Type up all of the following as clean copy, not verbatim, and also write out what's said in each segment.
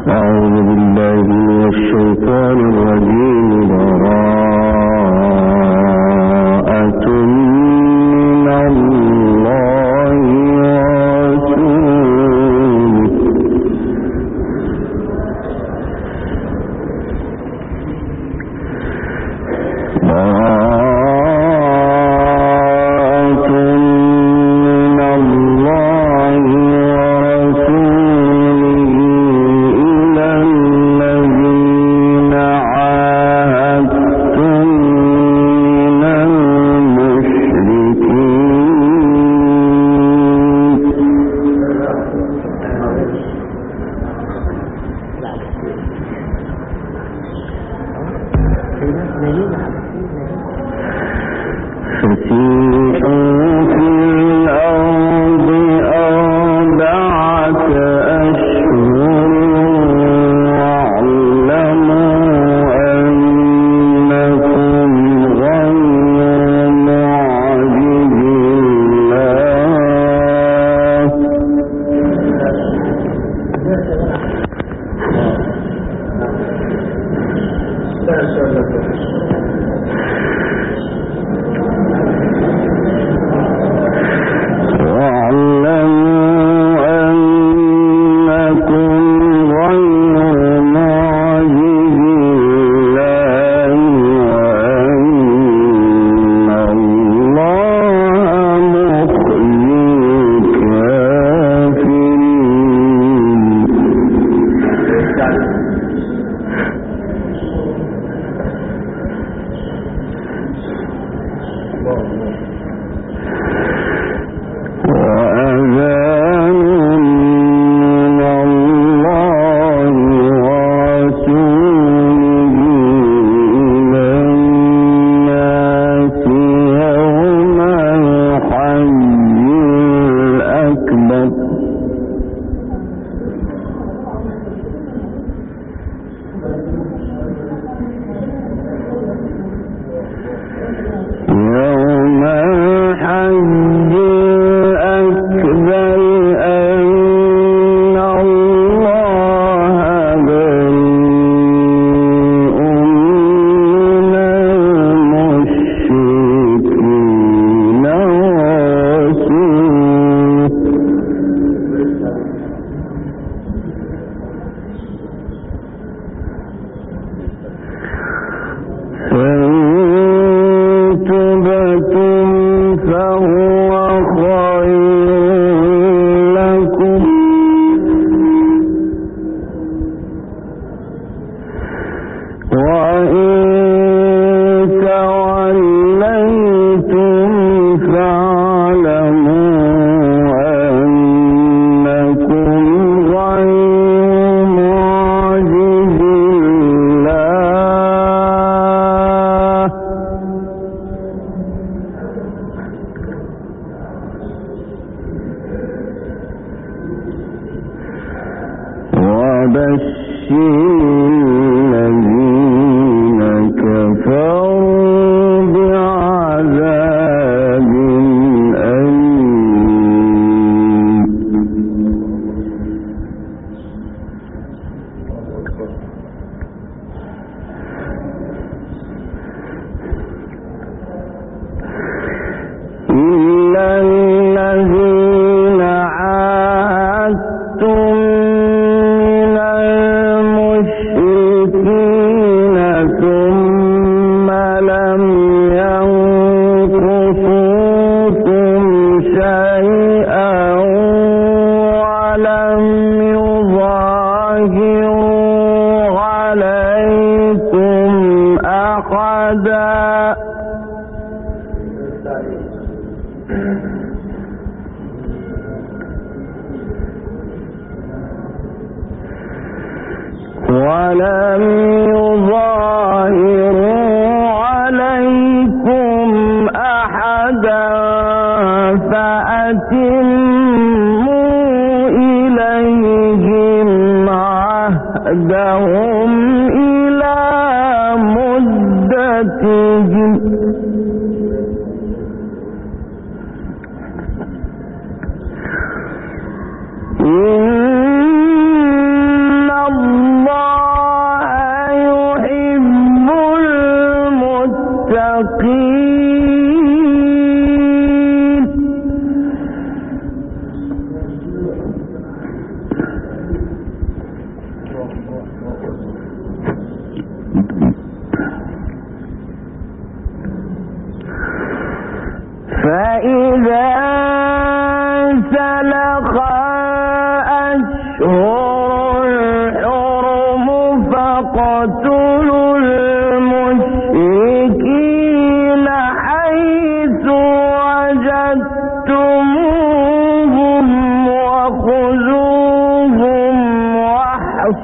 ولم يظاهروا عليكم أحدا فأتموا إليهم عهدهم إلى مدتهم إن الله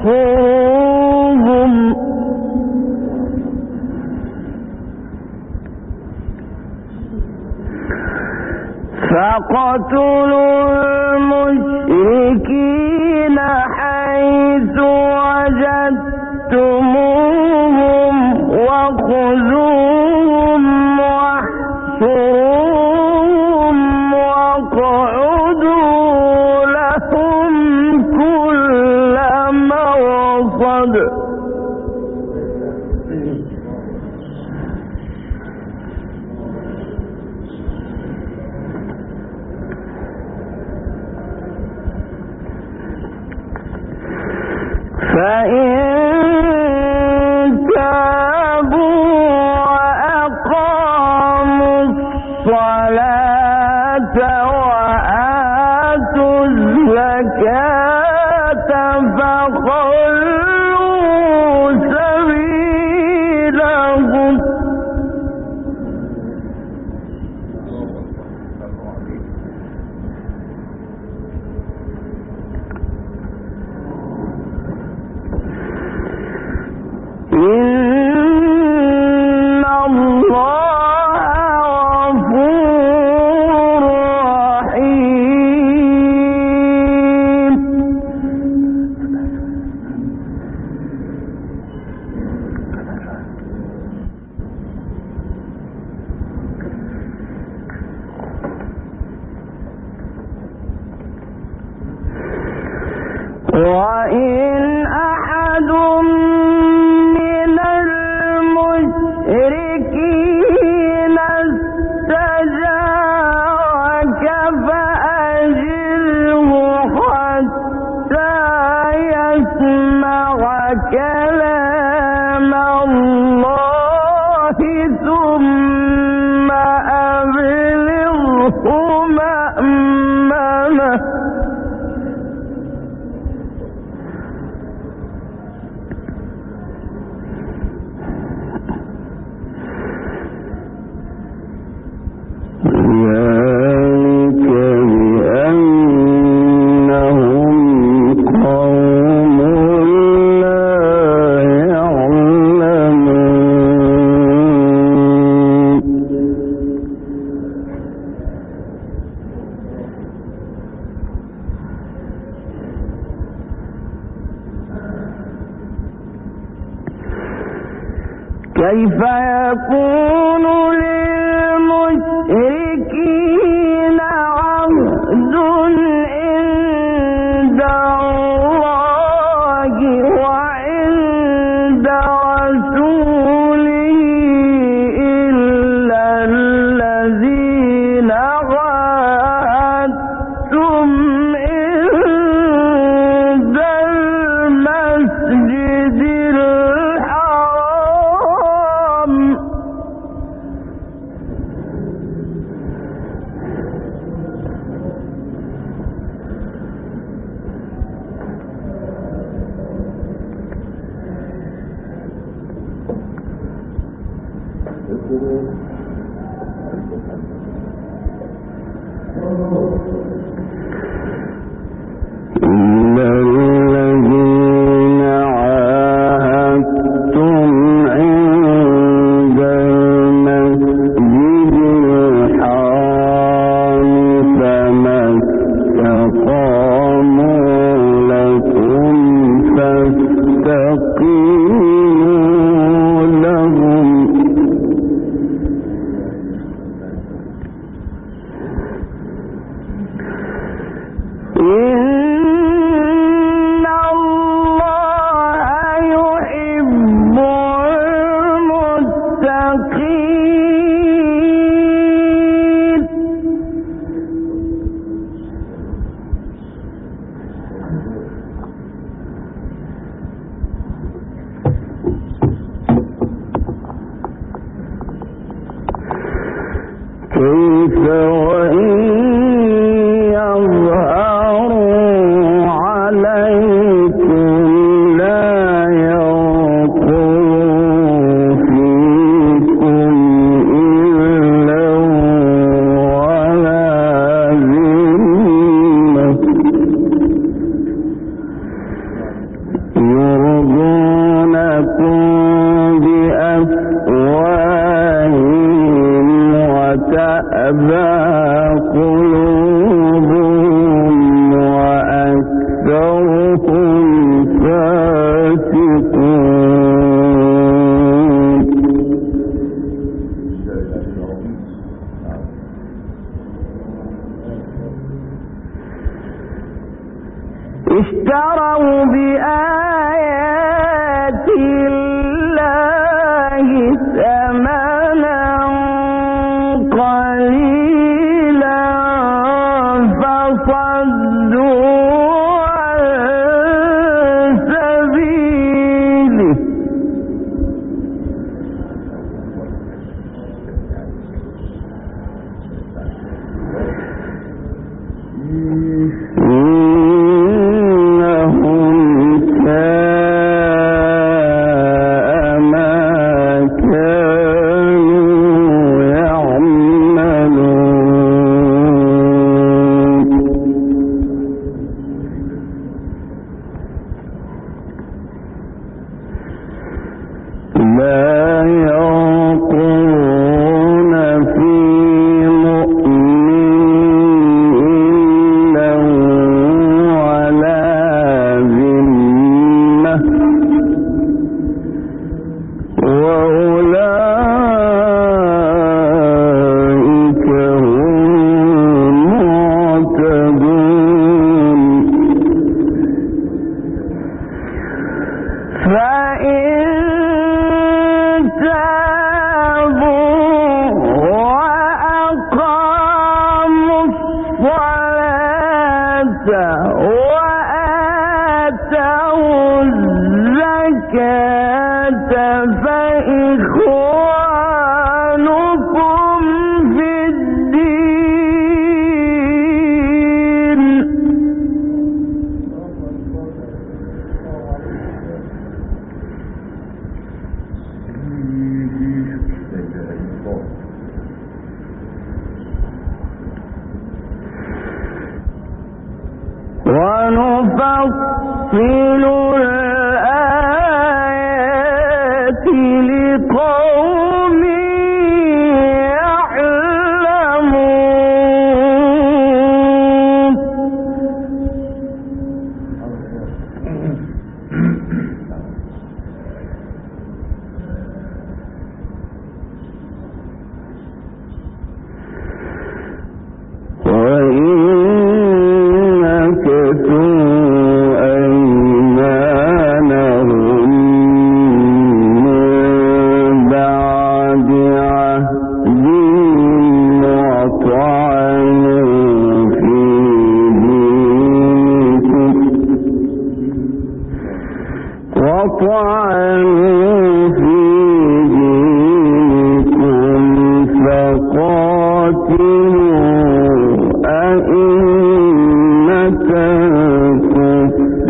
واحصرهم فاقتلوا المشركين حيث وجدتموهم وخذوهم واحصروهم واقعدوا لهم كل مرصد فإن تابوا وأقاموا الصلاة وآتوا الزكاة فخلوا سبيلهم إن الله غفور رحيم وإن أحد من المشركين استجارك فأجره حتى يسمع كلام الله ثم أبلغه مأمنه ذلك بأنهم قوم لا يعلمون كيف يكون للمشركين عهد عند الله وعند رسوله إلا الذين عاهدتم عند المسجد الحرام إلا الذين عاهدتم عند المسجد الحرام فما استقاموا لكم فاستقيموا لهم إن الله يحب المتقين كيف وإن يظهروا عليكم لا يرقبوا فيكم إلا ولا ذمة اشتروا بآيات الله ثمنا قليلا فصدوا عن سبيله وآتوا الزكاة فإخوانكم في الدين ونفصل الآيات لقوم يعلمون وطعنوا في دينكم فقاتلوا أئمة الكفر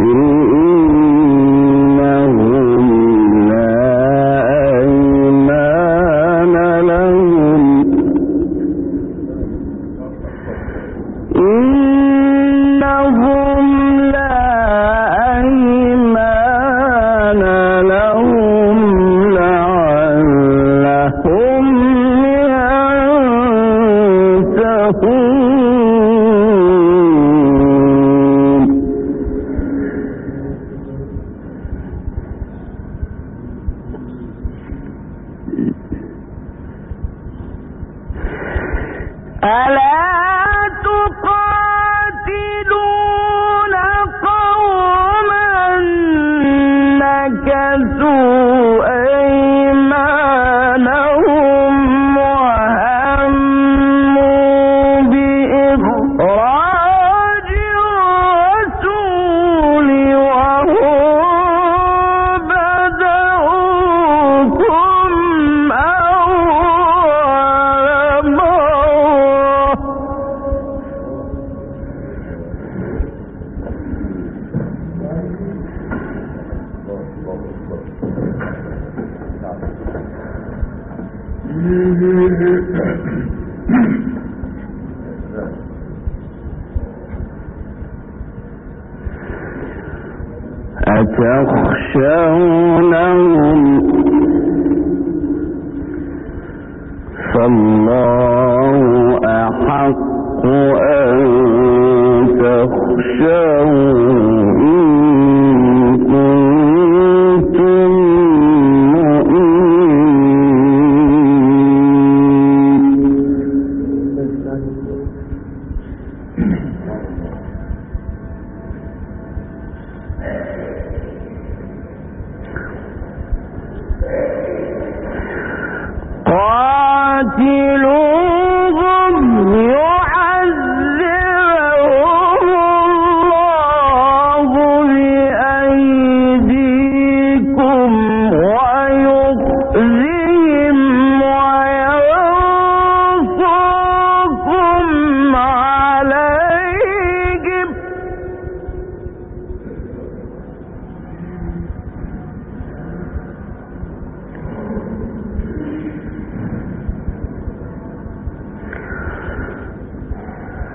إنهم لا أيمان لهم ألا تقاتلون قوما نكثوا أيمانهم وهموا بإخراج الرسول وهم بدؤوكم أول مرة أتخشونهم فالله أحق أن تخشوه إن كنتم مؤمنين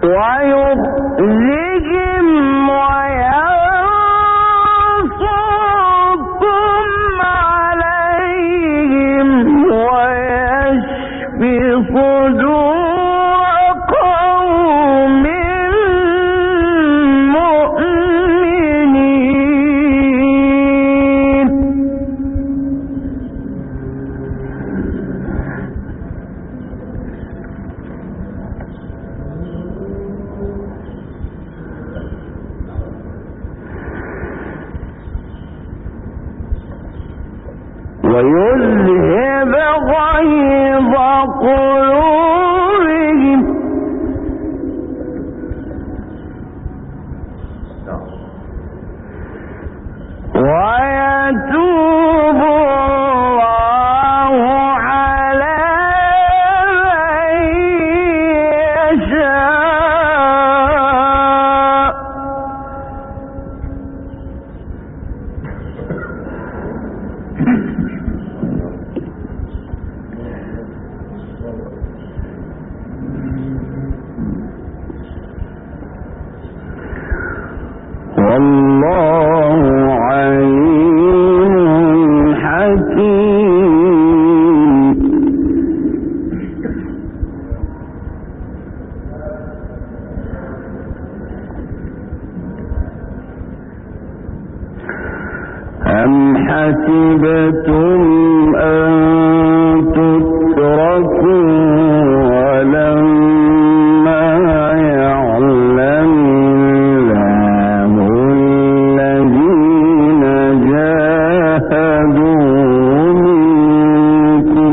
ويخزيهم وينصركم عليهم ويشفي صدور قوم مؤمنين. ويذهب غيظ قلوبهم ويتوب الله على من يشاء. والله عليم حكيم. أم حسبتم أن تتركوا ولما يعلم الله الذين جاهدوا منكم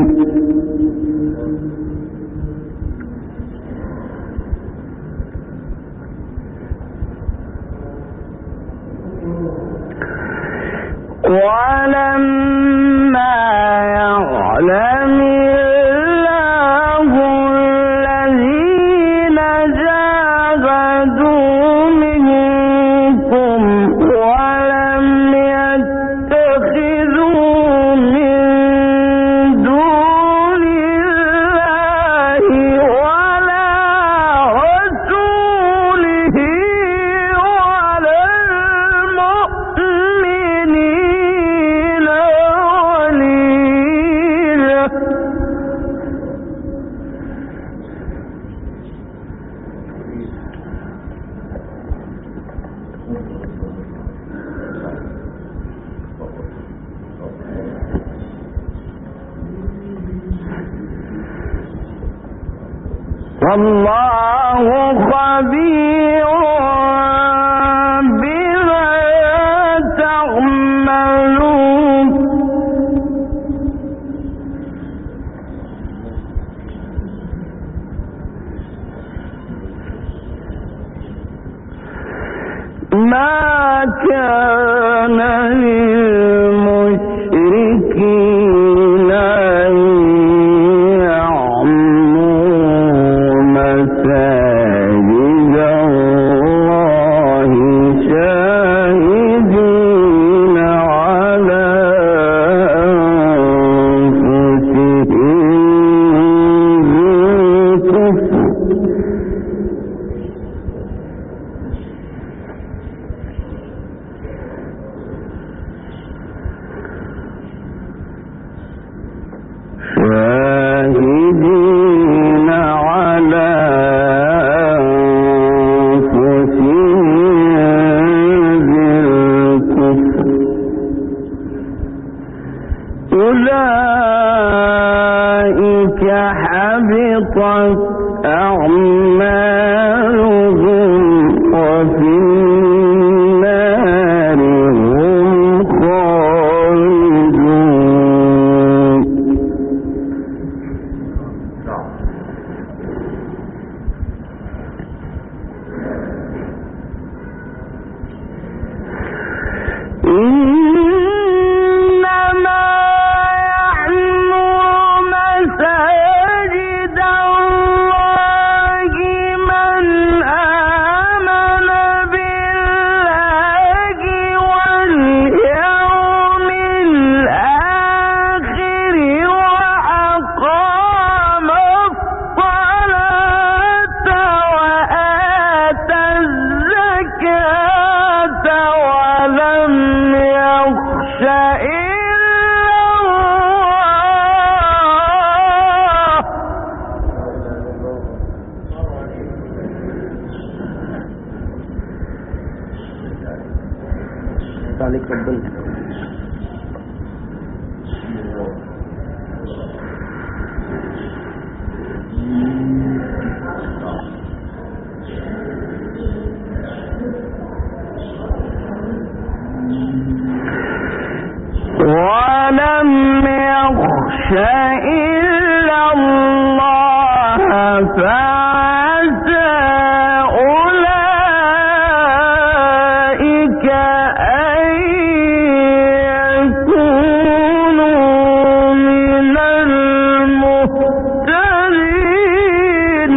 ولما يعلم الله الذين جاهدوا منكم ولم يتخذوا من دون الله ولا رسوله ولا المؤمنين وليجة. والله خبير بما تعملون. ما كان للمشركين أن يعمروا مساجد الله شاهدين على أنفسهم بالكفر شاهدين على أنفسهم بالكفر أولئك حبطت أعمالهم وفي النار هم خالدون. إنما يعمر مساجد الله من آمن بالله واليوم الآخر وأقام الصلاة وآتى يفتح عليك ربنا. ولم يخش إلا الله فعسى أولئك أن يكونوا من المهتدين.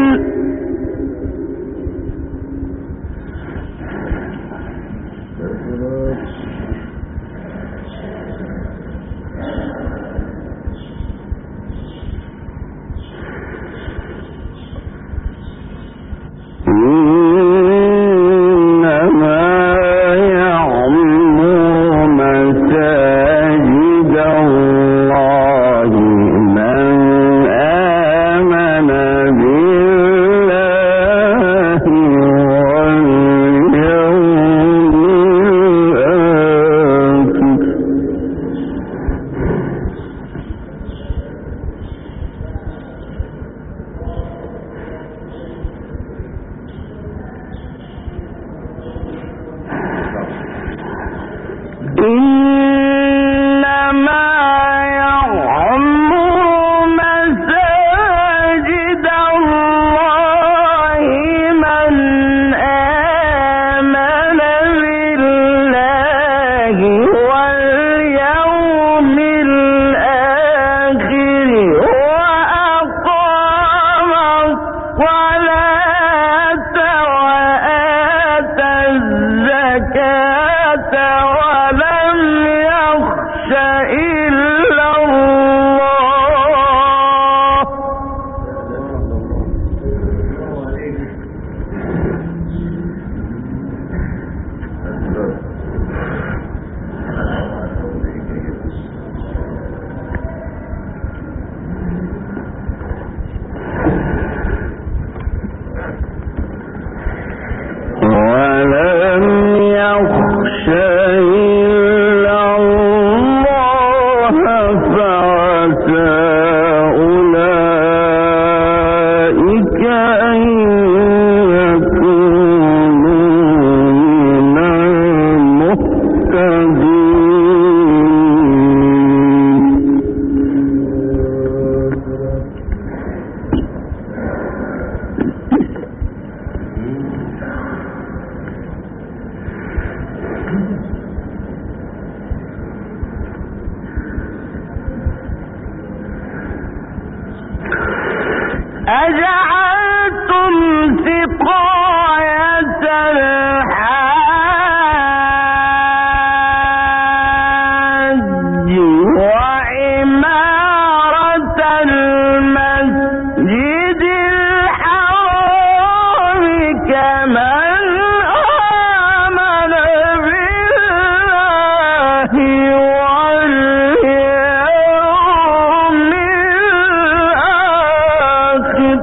أجعلتم سقاية الحاج وعمارة المسجد الحرام كمن آمن بالله واليوم الآخر.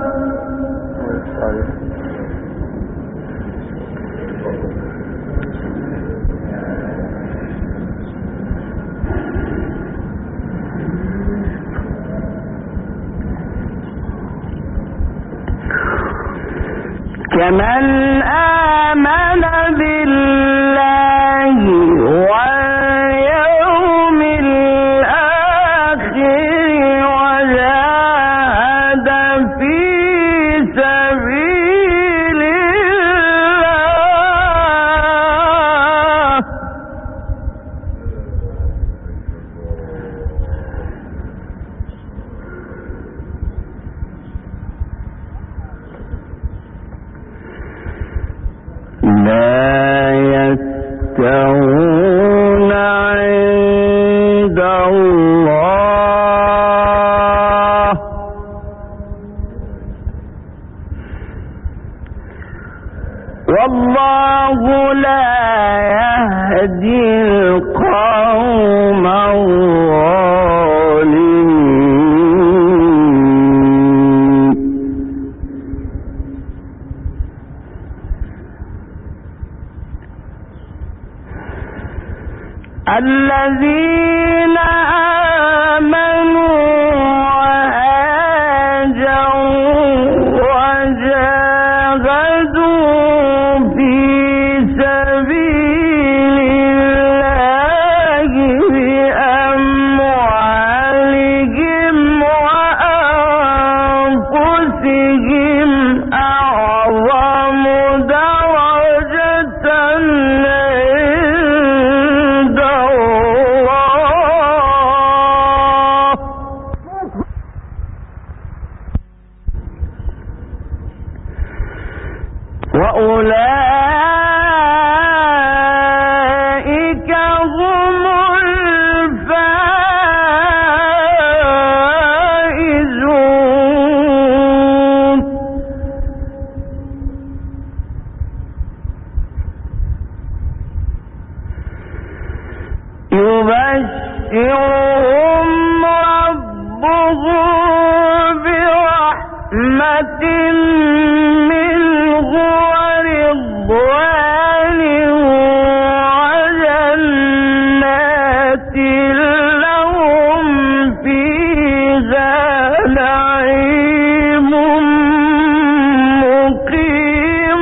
كمن آمن بالله واليوم الآخر وجاهد في سبيل الله. لا يستوون عند الله والله لا يهدي القوم الظالمين. الذين آمنوا وهاجروا وجاهدوا في سبيل الله بأموالهم وأنفسهم أعظم درجة عند الله وأولئك هم الفائزون يبشرهم ربهم برحمة منه ورضوان وجنات لهم فيها نعيم مقيم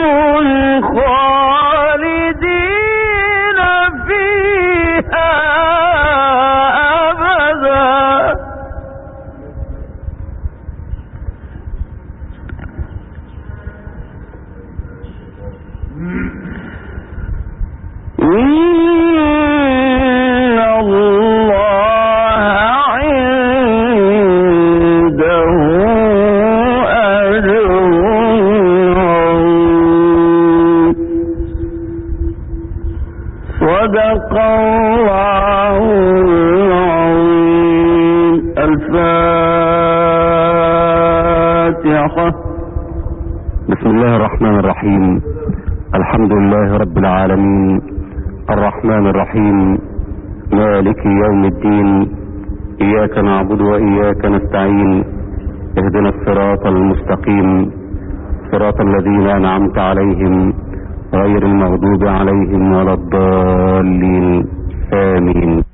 خالدين فيها أبدا إن الله عنده أجر عظيم صدق الله العظيم الفاتحة بسم الله الرحمن الرحيم. الحمد لله رب العالمين الرحمن الرحيم مالك يوم الدين إياك نعبد وإياك نستعين اهدنا الصراط المستقيم صراط الذين أنعمت عليهم غير المغضوب عليهم ولا الضالين آمين.